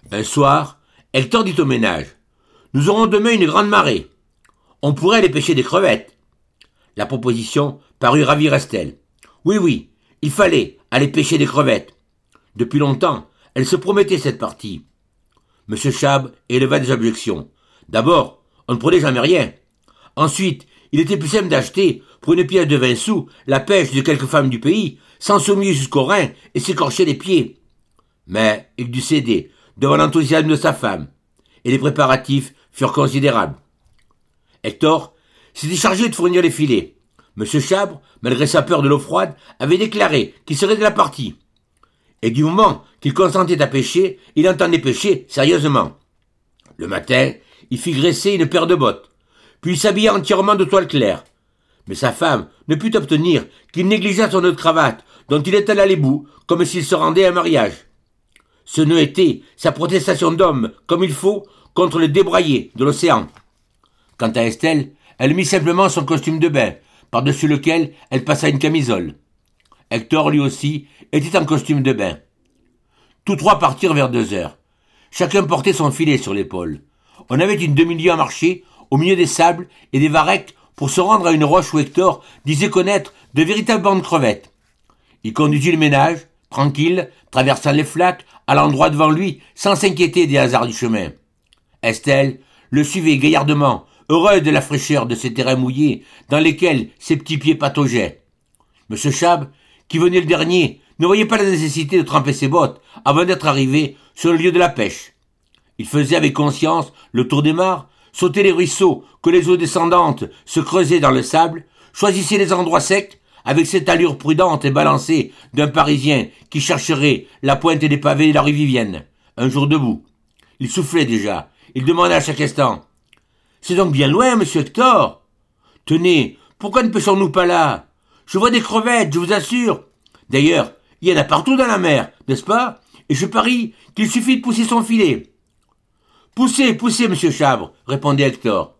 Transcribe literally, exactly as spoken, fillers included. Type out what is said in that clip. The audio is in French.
Un soir, Hector dit au ménage « Nous aurons demain une grande marée. On pourrait aller pêcher des crevettes. » La proposition parut ravir Estelle. Oui, oui, il fallait aller pêcher des crevettes. Depuis longtemps, elle se promettait cette partie. Monsieur Chab éleva des objections. D'abord, on ne prenait jamais rien. Ensuite, il était plus simple d'acheter, pour une pièce de vingt sous, la pêche de quelques femmes du pays, sans se mouiller jusqu'aux reins et s'écorcher les pieds. Mais il dut céder devant l'enthousiasme de sa femme, et les préparatifs furent considérables. Hector s'était chargé de fournir les filets. Monsieur Chabre, malgré sa peur de l'eau froide, avait déclaré qu'il serait de la partie. Et du moment qu'il consentait à pêcher, il entendait pêcher sérieusement. Le matin, il fit graisser une paire de bottes, puis il s'habilla entièrement de toile claire. Mais sa femme ne put obtenir qu'il négligeât son nœud de cravate, dont il étala les bouts, comme s'il se rendait à un mariage. Ce nœud était sa protestation d'homme, comme il faut, contre le débraillé de l'océan. Quant à Estelle, elle mit simplement son costume de bain, par-dessus lequel elle passa une camisole. Hector, lui aussi, était en costume de bain. Tous trois partirent vers deux heures. Chacun portait son filet sur l'épaule. On avait une demi-lieue à marcher, au milieu des sables et des varechs, pour se rendre à une roche où Hector disait connaître de véritables bancs de crevettes. Il conduisit le ménage, tranquille, traversant les flaques, à l'endroit devant lui, sans s'inquiéter des hasards du chemin. Estelle le suivait gaillardement, heureuse de la fraîcheur de ces terrains mouillés dans lesquels ses petits pieds pataugeaient. Monsieur Chab, qui venait le dernier, ne voyait pas la nécessité de tremper ses bottes avant d'être arrivé sur le lieu de la pêche. Il faisait avec conscience le tour des mares, sautait les ruisseaux que les eaux descendantes se creusaient dans le sable, choisissait les endroits secs avec cette allure prudente et balancée d'un Parisien qui chercherait la pointe des pavés de la rue Vivienne, un jour debout. Il soufflait déjà, il demandait à chaque instant « C'est donc bien loin, monsieur Hector ? Tenez, pourquoi ne pêchons-nous pas là ? Je vois des crevettes, je vous assure. D'ailleurs, il y en a partout dans la mer, n'est-ce pas ? Et je parie qu'il suffit de pousser son filet. » « Poussez, poussez, monsieur Chabre, répondait Hector.